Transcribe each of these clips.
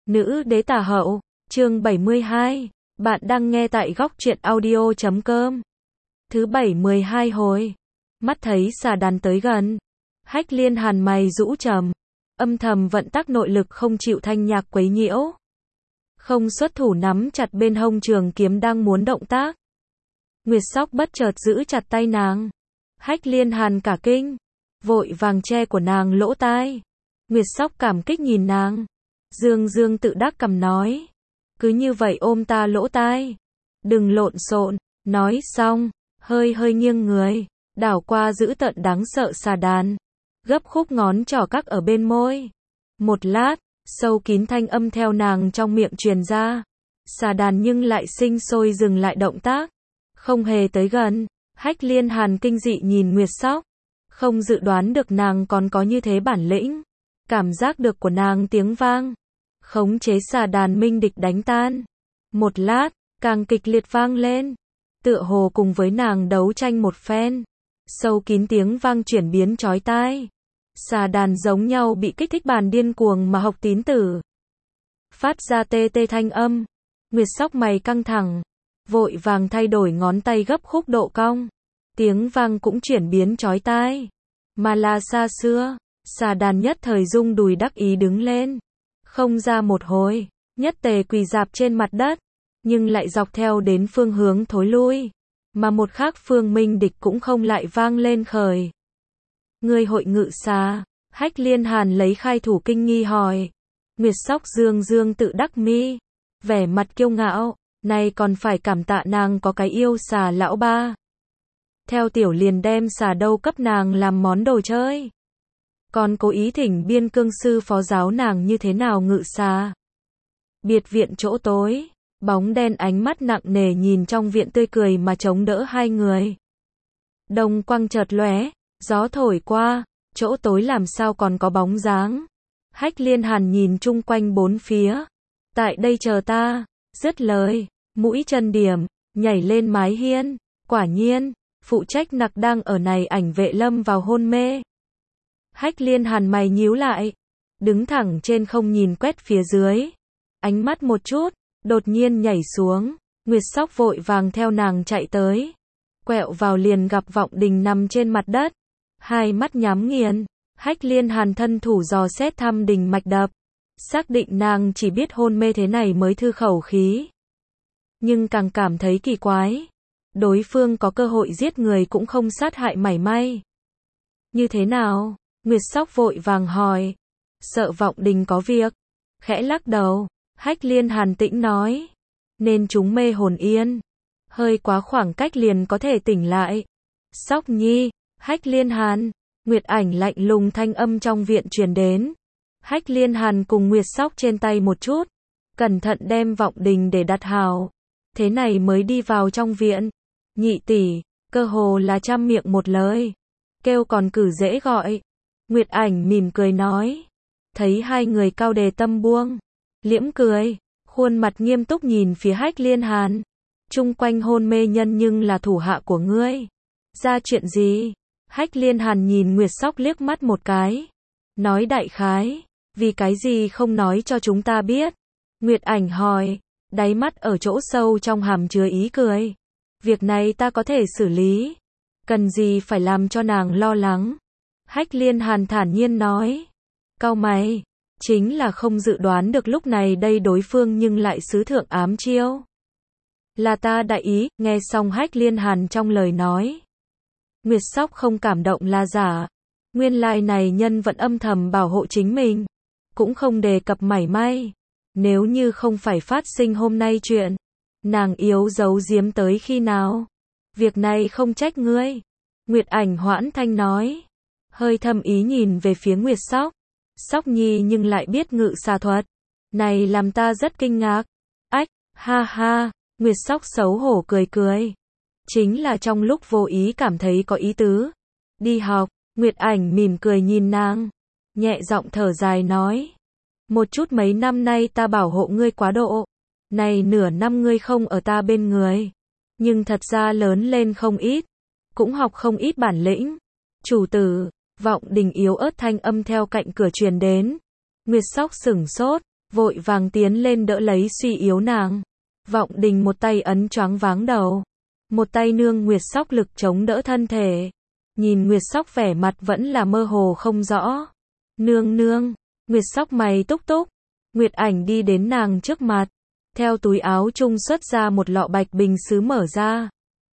Nữ đế tả hậu, chương 72. Bạn đang nghe tại góc truyện audio.com. Thứ 712 hồi. Mắt thấy xà đàn tới gần. Hách Liên Hàn mày rũ trầm. Âm thầm vận tắc nội lực không chịu thanh nhạc quấy nhiễu. Không xuất thủ nắm chặt bên hông trường kiếm đang muốn động tác. Nguyệt Sóc bất chợt giữ chặt tay nàng. Hách Liên Hàn cả kinh. Vội vàng che của nàng lỗ tai. Nguyệt Sóc cảm kích nhìn nàng. Dương Dương tự đắc cầm nói. Cứ như vậy ôm ta lỗ tai. Đừng lộn xộn. Nói xong, hơi nghiêng người. Đảo qua giữ tợn đáng sợ xà đàn. Gấp khúc ngón trỏ các ở bên môi. Một lát, sâu kín thanh âm theo nàng trong miệng truyền ra. Xà đàn nhưng lại sinh sôi dừng lại động tác. Không hề tới gần. Hách Liên Hàn kinh dị nhìn Nguyệt Sóc. Không dự đoán được nàng còn có như thế bản lĩnh. Cảm giác được của nàng tiếng vang. Khống chế xà đàn minh địch đánh tan. Một lát, càng kịch liệt vang lên. Tựa hồ cùng với nàng đấu tranh một phen. Sâu kín tiếng vang chuyển biến chói tai. Xà đàn giống nhau bị kích thích bàn điên cuồng mà học tín tử. Phát ra tê tê thanh âm. Nguyệt Sóc mày căng thẳng. Vội vàng thay đổi ngón tay gấp khúc độ cong. Tiếng vang cũng chuyển biến chói tai. Mà là xa xưa. Xà đàn nhất thời rung đùi đắc ý đứng lên. Không ra một hồi, nhất tề quỳ rạp trên mặt đất, nhưng lại dọc theo đến phương hướng thối lui, mà một khác phương minh địch cũng không lại vang lên khởi. Ngươi hội ngự xà? Hách Liên Hàn lấy khai thủ kinh nghi hỏi. Nguyệt Sóc Dương Dương tự đắc mi, vẻ mặt kiêu ngạo, này còn phải cảm tạ nàng có cái yêu xà lão ba. Theo tiểu liền đem xà đâu cấp nàng làm món đồ chơi. Còn cố ý thỉnh biên cương sư phó giáo nàng như thế nào ngự xà. Biệt viện chỗ tối, bóng đen ánh mắt nặng nề nhìn trong viện tươi cười mà chống đỡ hai người. Đồng quang chợt lóe, gió thổi qua, chỗ tối làm sao còn có bóng dáng. Hách Liên Hàn nhìn chung quanh bốn phía. Tại đây chờ ta, dứt lời, mũi chân điểm, nhảy lên mái hiên. Quả nhiên, phụ trách nặc đang ở này ảnh vệ lâm vào hôn mê. Hách Liên Hàn mày nhíu lại, đứng thẳng trên không nhìn quét phía dưới, ánh mắt một chút, đột nhiên nhảy xuống. Nguyệt Sóc vội vàng theo nàng chạy tới, quẹo vào liền gặp Vọng Đình nằm trên mặt đất, hai mắt nhắm nghiền. Hách Liên Hàn thân thủ dò xét thăm đình mạch đập, xác định nàng chỉ biết hôn mê thế này mới thư khẩu khí, nhưng càng cảm thấy kỳ quái, đối phương có cơ hội giết người cũng không sát hại mảy may. Như thế nào? Nguyệt Sóc vội vàng hỏi. Sợ Vọng Đình có việc. Khẽ lắc đầu, Hách Liên Hàn tĩnh nói. Nên chúng mê hồn yên. Hơi quá khoảng cách liền có thể tỉnh lại. Sóc nhi, Hách Liên Hàn. Nguyệt Ảnh lạnh lùng thanh âm trong viện truyền đến. Hách Liên Hàn cùng Nguyệt Sóc trên tay một chút. Cẩn thận đem Vọng Đình để đặt hào. Thế này mới đi vào trong viện. Nhị tỷ, cơ hồ là trăm miệng một lời. Kêu còn cử dễ gọi. Nguyệt Ảnh mỉm cười nói. Thấy hai người cao đề tâm buông. Liễm cười, khuôn mặt nghiêm túc nhìn phía Hách Liên Hàn. Chung quanh hôn mê nhân nhưng là thủ hạ của ngươi. Ra chuyện gì? Hách Liên Hàn nhìn Nguyệt Sóc liếc mắt một cái. Nói đại khái. Vì cái gì không nói cho chúng ta biết? Nguyệt Ảnh hỏi. Đáy mắt ở chỗ sâu trong hàm chứa ý cười. Việc này ta có thể xử lý. Cần gì phải làm cho nàng lo lắng? Hách Liên Hàn thản nhiên nói. Cau mày, chính là không dự đoán được lúc này đây đối phương nhưng lại sứ thượng ám chiêu. Là ta đại ý. Nghe xong Hách Liên Hàn trong lời nói. Nguyệt Sóc không cảm động là giả. Nguyên lai này nhân vẫn âm thầm bảo hộ chính mình. Cũng không đề cập mảy may. Nếu như không phải phát sinh hôm nay chuyện. Nàng yếu giấu giếm tới khi nào? Việc này không trách ngươi. Nguyệt Ảnh hoãn thanh nói. Hơi thâm ý nhìn về phía Nguyệt Sóc. Sóc nhi nhưng lại biết ngự xà thuật. Này làm ta rất kinh ngạc. Ách, ha ha, Nguyệt Sóc xấu hổ cười cười. Chính là trong lúc vô ý cảm thấy có ý tứ. Đi học, Nguyệt Ảnh mỉm cười nhìn nàng. Nhẹ giọng thở dài nói. Một chút mấy năm nay ta bảo hộ ngươi quá độ. Này nửa năm ngươi không ở ta bên người. Nhưng thật ra lớn lên không ít. Cũng học không ít bản lĩnh. Chủ tử. Vọng Đình yếu ớt thanh âm theo cạnh cửa truyền đến. Nguyệt Sóc sửng sốt, vội vàng tiến lên đỡ lấy suy yếu nàng. Vọng Đình một tay ấn choáng váng đầu, một tay nương Nguyệt Sóc lực chống đỡ thân thể. Nhìn Nguyệt Sóc vẻ mặt vẫn là mơ hồ không rõ. Nương nương, Nguyệt Sóc mày túc túc. Nguyệt Ảnh đi đến nàng trước mặt, theo túi áo trung xuất ra một lọ bạch bình sứ mở ra,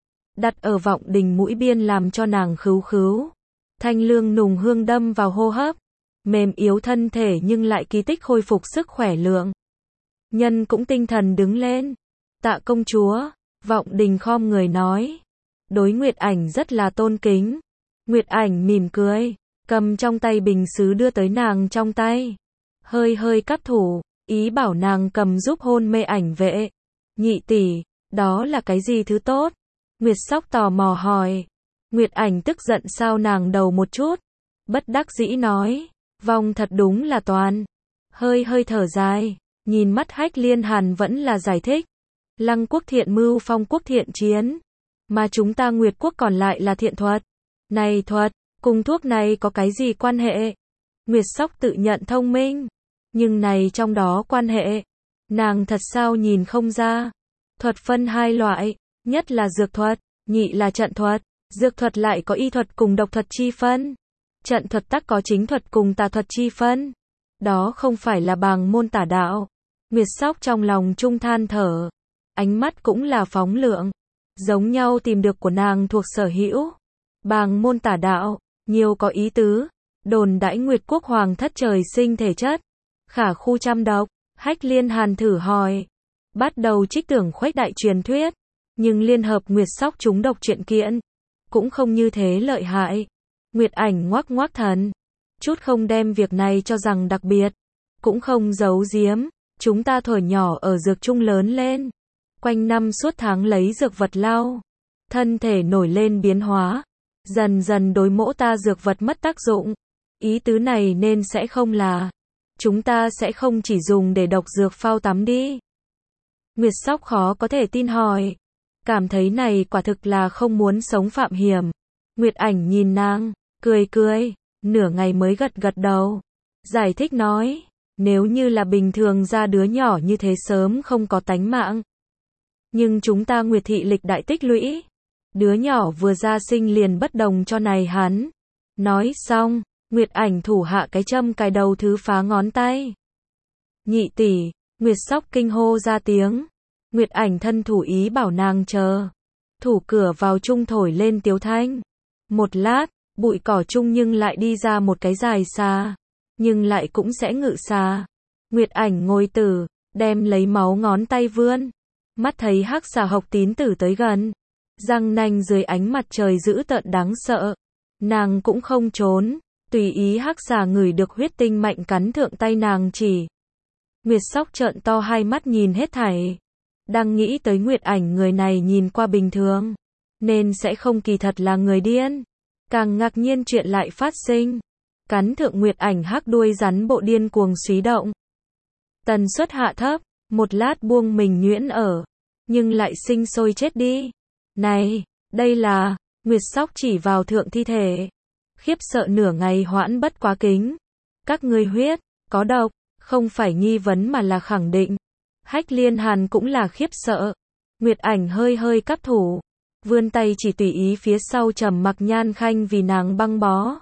đặt ở Vọng Đình mũi biên làm cho nàng khứu khứu. Thanh lương nùng hương đâm vào hô hấp, mềm yếu thân thể nhưng lại kỳ tích khôi phục sức khỏe lượng. Nhân cũng tinh thần đứng lên. Tạ công chúa, Vọng Đình khom người nói. Đối Nguyệt Ảnh rất là tôn kính. Nguyệt Ảnh mỉm cười, cầm trong tay bình sứ đưa tới nàng trong tay. Hơi hơi cắp thủ, ý bảo nàng cầm giúp hôn mê Ảnh vệ. Nhị tỷ, đó là cái gì thứ tốt? Nguyệt Sóc tò mò hỏi. Nguyệt Ảnh tức giận sao nàng đầu một chút, bất đắc dĩ nói, vong thật đúng là toàn. Hơi hơi thở dài, nhìn mắt Hách Liên Hàn vẫn là giải thích. Lăng quốc thiện mưu, Phong quốc thiện chiến, mà chúng ta Nguyệt quốc còn lại là thiện thuật. Này thuật, cùng thuốc này có cái gì quan hệ? Nguyệt Sóc tự nhận thông minh, nhưng này trong đó quan hệ, nàng thật sao nhìn không ra. Thuật phân hai loại, nhất là dược thuật, nhị là trận thuật. Dược thuật lại có y thuật cùng độc thuật chi phân. Trận thuật tắc có chính thuật cùng tà thuật chi phân. Đó không phải là bàng môn tả đạo. Nguyệt Sóc trong lòng trung than thở, ánh mắt cũng là phóng lượng. Giống nhau tìm được của nàng thuộc sở hữu. Bàng môn tả đạo, nhiều có ý tứ. Đồn đãi Nguyệt quốc hoàng thất trời sinh thể chất khả khu trăm độc. Hách Liên Hàn thử hỏi, bắt đầu trích tưởng khuếch đại truyền thuyết, nhưng liên hợp Nguyệt Sóc trúng độc chuyện kiện cũng không như thế lợi hại. Nguyệt Ảnh ngoác ngoác thần, chút không đem việc này cho rằng đặc biệt, cũng không giấu giếm. Chúng ta thuở nhỏ ở dược trung lớn lên, quanh năm suốt tháng lấy dược vật lau, thân thể nổi lên biến hóa, dần dần đối mỗ ta dược vật mất tác dụng. Ý tứ này nên sẽ không là chúng ta sẽ không chỉ dùng để độc dược phao tắm đi. Nguyệt Sóc khó có thể tin hỏi, cảm thấy này quả thực là không muốn sống phạm hiểm. Nguyệt Ảnh nhìn nàng, cười cười, nửa ngày mới gật gật đầu, giải thích nói, nếu như là bình thường ra đứa nhỏ như thế sớm không có tánh mạng. Nhưng chúng ta Nguyệt thị lịch đại tích lũy, đứa nhỏ vừa ra sinh liền bất đồng cho này hắn. Nói xong, Nguyệt Ảnh thủ hạ cái châm cài đầu thứ phá ngón tay. Nhị tỷ, Nguyệt Sóc kinh hô ra tiếng. Nguyệt Ảnh thân thủ ý bảo nàng chờ. Thủ cửa vào trung thổi lên tiếu thanh. Một lát, bụi cỏ chung nhưng lại đi ra một cái dài xà, nhưng lại cũng sẽ ngự xà. Nguyệt Ảnh ngồi tử, đem lấy máu ngón tay vươn. Mắt thấy hắc xà Hộc Tín Tử tới gần, răng nanh dưới ánh mặt trời dữ tợn đáng sợ. Nàng cũng không trốn, tùy ý hắc xà ngửi được huyết tinh mạnh cắn thượng tay nàng chỉ. Nguyệt Sóc trợn to hai mắt nhìn hết thảy. Đang nghĩ tới Nguyệt Ảnh người này nhìn qua bình thường, nên sẽ không kỳ thật là người điên. Càng ngạc nhiên chuyện lại phát sinh. Cắn thượng Nguyệt Ảnh hắc đuôi rắn bộ điên cuồng súy động. Tần suất hạ thấp, một lát buông mình nhuyễn ở, nhưng lại sinh sôi chết đi. Này, đây là, Nguyệt Sóc chỉ vào thượng thi thể. Khiếp sợ nửa ngày hoãn bất quá kính. Các ngươi huyết, có độc, không phải nghi vấn mà là khẳng định. Hách Liên Hàn cũng là khiếp sợ. Nguyệt Ảnh hơi hơi cắp thủ, vươn tay chỉ tùy ý phía sau Trầm Mặc Nhan Khanh vì nàng băng bó.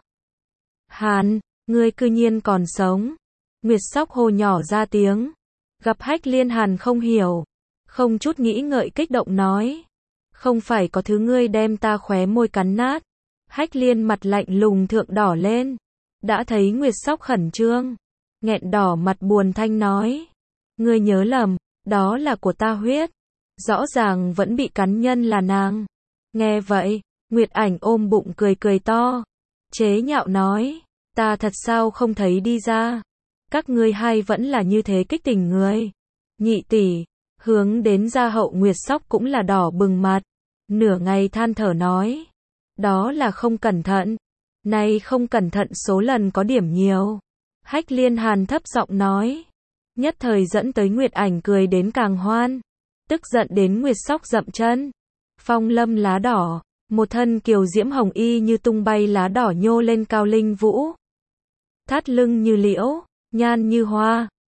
Hàn, ngươi cư nhiên còn sống. Nguyệt Sóc hô nhỏ ra tiếng. Gặp Hách Liên Hàn không hiểu, không chút nghĩ ngợi kích động nói, không phải có thứ ngươi đem ta khóe môi cắn nát. Hách Liên mặt lạnh lùng thượng đỏ lên, đã thấy Nguyệt Sóc khẩn trương, nghẹn đỏ mặt buồn thanh nói, ngươi nhớ lầm, đó là của ta huyết. Rõ ràng vẫn bị cắn nhân là nàng. Nghe vậy, Nguyệt Ảnh ôm bụng cười cười to, chế nhạo nói, ta thật sao không thấy đi ra. Các ngươi hai vẫn là như thế kích tình người. Nhị tỷ, hướng đến gia hậu Nguyệt Sóc cũng là đỏ bừng mặt, nửa ngày than thở nói, đó là không cẩn thận. Này không cẩn thận số lần có điểm nhiều. Hách Liên Hàn thấp giọng nói, nhất thời dẫn tới Nguyệt Ảnh cười đến càng hoan, tức giận đến Nguyệt Sóc dậm chân. Phong lâm lá đỏ, một thân kiều diễm hồng y như tung bay lá đỏ nhô lên cao linh vũ. Thắt lưng như liễu, nhan như hoa,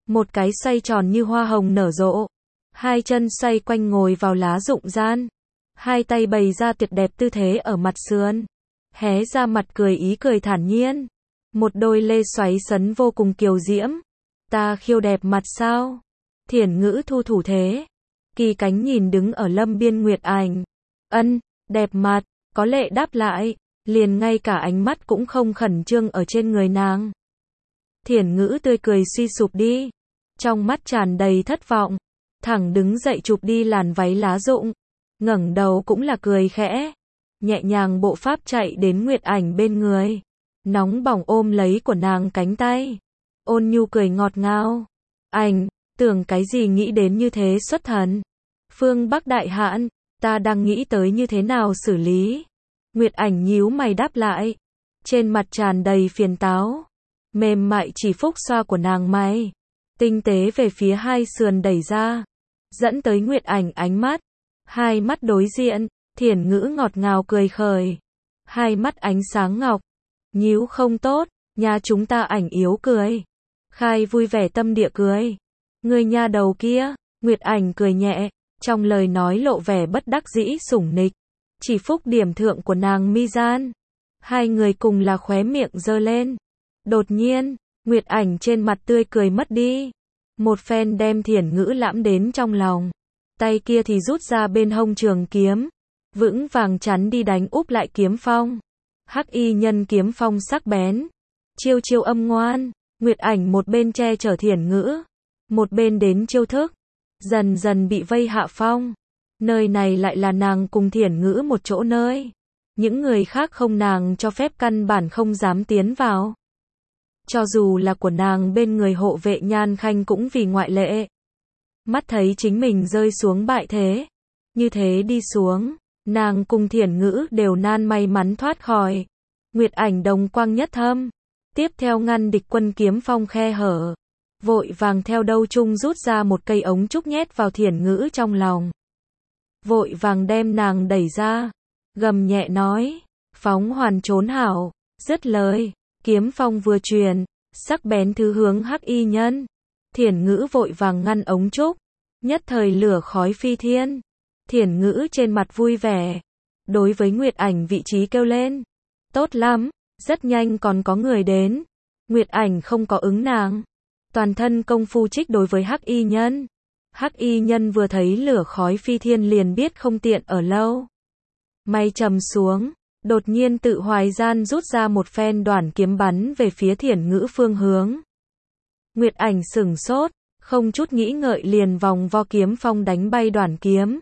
một cái xoay tròn như hoa hồng nở rộ, hai chân xoay quanh ngồi vào lá rụng gian, hai tay bày ra tuyệt đẹp tư thế ở mặt sườn, hé ra mặt cười ý cười thản nhiên, một đôi lê xoáy sấn vô cùng kiều diễm. Ta khiêu đẹp mặt sao? Thiển Ngữ thu thủ thế, kỳ cánh nhìn đứng ở lâm biên Nguyệt Ảnh. Ân, đẹp mặt, có lệ đáp lại, liền ngay cả ánh mắt cũng không khẩn trương ở trên người nàng. Thiển Ngữ tươi cười suy sụp đi, trong mắt tràn đầy thất vọng, thẳng đứng dậy chụp đi làn váy lá rụng, ngẩng đầu cũng là cười khẽ, nhẹ nhàng bộ pháp chạy đến Nguyệt Ảnh bên người, nóng bỏng ôm lấy của nàng cánh tay, ôn nhu cười ngọt ngào. Ảnh, tưởng cái gì nghĩ đến như thế xuất thần. Phương Bắc đại hãn, ta đang nghĩ tới như thế nào xử lý. Nguyệt Ảnh nhíu mày đáp lại, trên mặt tràn đầy phiền táo, mềm mại chỉ phúc xoa của nàng mày, tinh tế về phía hai sườn đẩy ra, dẫn tới Nguyệt Ảnh ánh mắt, hai mắt đối diện, Thiển Ngữ ngọt ngào cười khởi, hai mắt ánh sáng ngọc, nhíu không tốt, nhà chúng ta Ảnh yếu cười. Khai vui vẻ tâm địa cười, người nhà đầu kia, Nguyệt Ảnh cười nhẹ, trong lời nói lộ vẻ bất đắc dĩ sủng nịch, chỉ phúc điểm thượng của nàng mi gian, hai người cùng là khóe miệng giơ lên. Đột nhiên, Nguyệt Ảnh trên mặt tươi cười mất đi, một phen đem Thiển Ngữ lãm đến trong lòng, tay kia thì rút ra bên hông trường kiếm, vững vàng chắn đi đánh úp lại kiếm phong. Hắc y nhân kiếm phong sắc bén, chiêu chiêu âm ngoan, Nguyệt Ảnh một bên che chở Thiển Ngữ, một bên đến chiêu thức, dần dần bị vây hạ phong. Nơi này lại là nàng cùng Thiển Ngữ một chỗ nơi, những người khác không nàng cho phép căn bản không dám tiến vào. Cho dù là của nàng bên người hộ vệ Nhan Khanh cũng vì ngoại lệ. Mắt thấy chính mình rơi xuống bại thế, như thế đi xuống, nàng cùng Thiển Ngữ đều nan may mắn thoát khỏi. Nguyệt Ảnh đồng quang nhất thâm, tiếp theo ngăn địch quân kiếm phong khe hở, vội vàng theo đâu chung rút ra một cây ống trúc nhét vào Thiển Ngữ trong lòng, vội vàng đem nàng đẩy ra, gầm nhẹ nói, phóng hoàn trốn hảo. Dứt lời, kiếm phong vừa truyền, sắc bén thứ hướng hắc y nhân, Thiển Ngữ vội vàng ngăn ống trúc, nhất thời lửa khói phi thiên. Thiển Ngữ trên mặt vui vẻ, đối với Nguyệt Ảnh vị trí kêu lên, tốt lắm. Rất nhanh còn có người đến, Nguyệt Ảnh không có ứng nàng, toàn thân công phu trích đối với hắc y nhân. Hắc y nhân vừa thấy lửa khói phi thiên liền biết không tiện ở lâu, mày trầm xuống, đột nhiên tự hoài gian rút ra một phen đoản kiếm bắn về phía Thiển Ngữ phương hướng. Nguyệt Ảnh sửng sốt, không chút nghĩ ngợi liền vòng vo kiếm phong đánh bay đoản kiếm.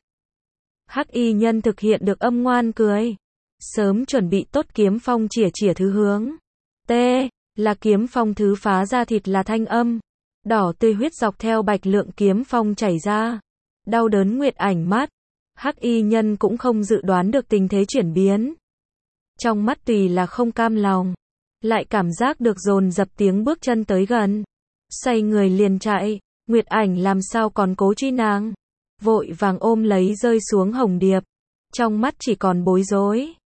Hắc y nhân thực hiện được âm ngoan cười, sớm chuẩn bị tốt kiếm phong chĩa chĩa thứ hướng. T, là kiếm phong thứ phá ra thịt là thanh âm, đỏ tươi huyết dọc theo bạch lượng kiếm phong chảy ra. Đau đớn Nguyệt Ảnh mắt, hắc y nhân cũng không dự đoán được tình thế chuyển biến. Trong mắt tùy là không cam lòng, lại cảm giác được dồn dập tiếng bước chân tới gần. Xoay người liền chạy, Nguyệt Ảnh làm sao còn cố truy nàng, vội vàng ôm lấy rơi xuống hồng điệp, trong mắt chỉ còn bối rối.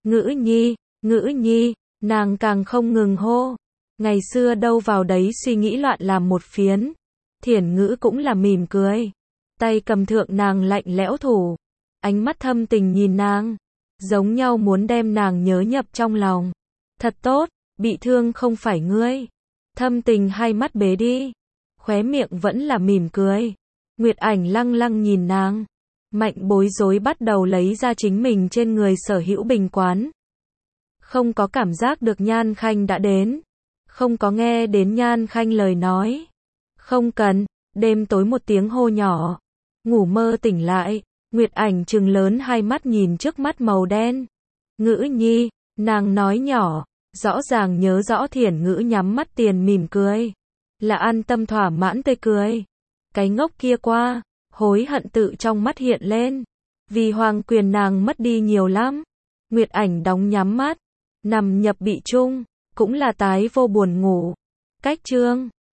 Ngữ nhi, nàng càng không ngừng hô. Ngày xưa đâu vào đấy suy nghĩ loạn làm một phiến. Thiển Ngữ cũng là mỉm cười, tay cầm thượng nàng lạnh lẽo thủ, ánh mắt thâm tình nhìn nàng, giống nhau muốn đem nàng nhớ nhập trong lòng. Thật tốt, bị thương không phải ngươi. Thâm tình hai mắt bế đi, khóe miệng vẫn là mỉm cười. Nguyệt Ảnh lăng lăng nhìn nàng, mạnh bối rối bắt đầu lấy ra chính mình trên người sở hữu bình quán. Không có cảm giác được Nhan Khanh đã đến, không có nghe đến Nhan Khanh lời nói. Không cần, đêm tối một tiếng hô nhỏ, ngủ mơ tỉnh lại, Nguyệt Ảnh trừng lớn hai mắt nhìn trước mắt màu đen. Ngữ nhi, nàng nói nhỏ, rõ ràng nhớ rõ Thiển Ngữ nhắm mắt tiền mỉm cười, là an tâm thỏa mãn tươi cười. Cái ngốc kia qua, hối hận tự trong mắt hiện lên, vì hoàng quyền nàng mất đi nhiều lắm. Nguyệt Ảnh đóng nhắm mắt, nằm nhập bị chung, cũng là tái vô buồn ngủ. Cách chương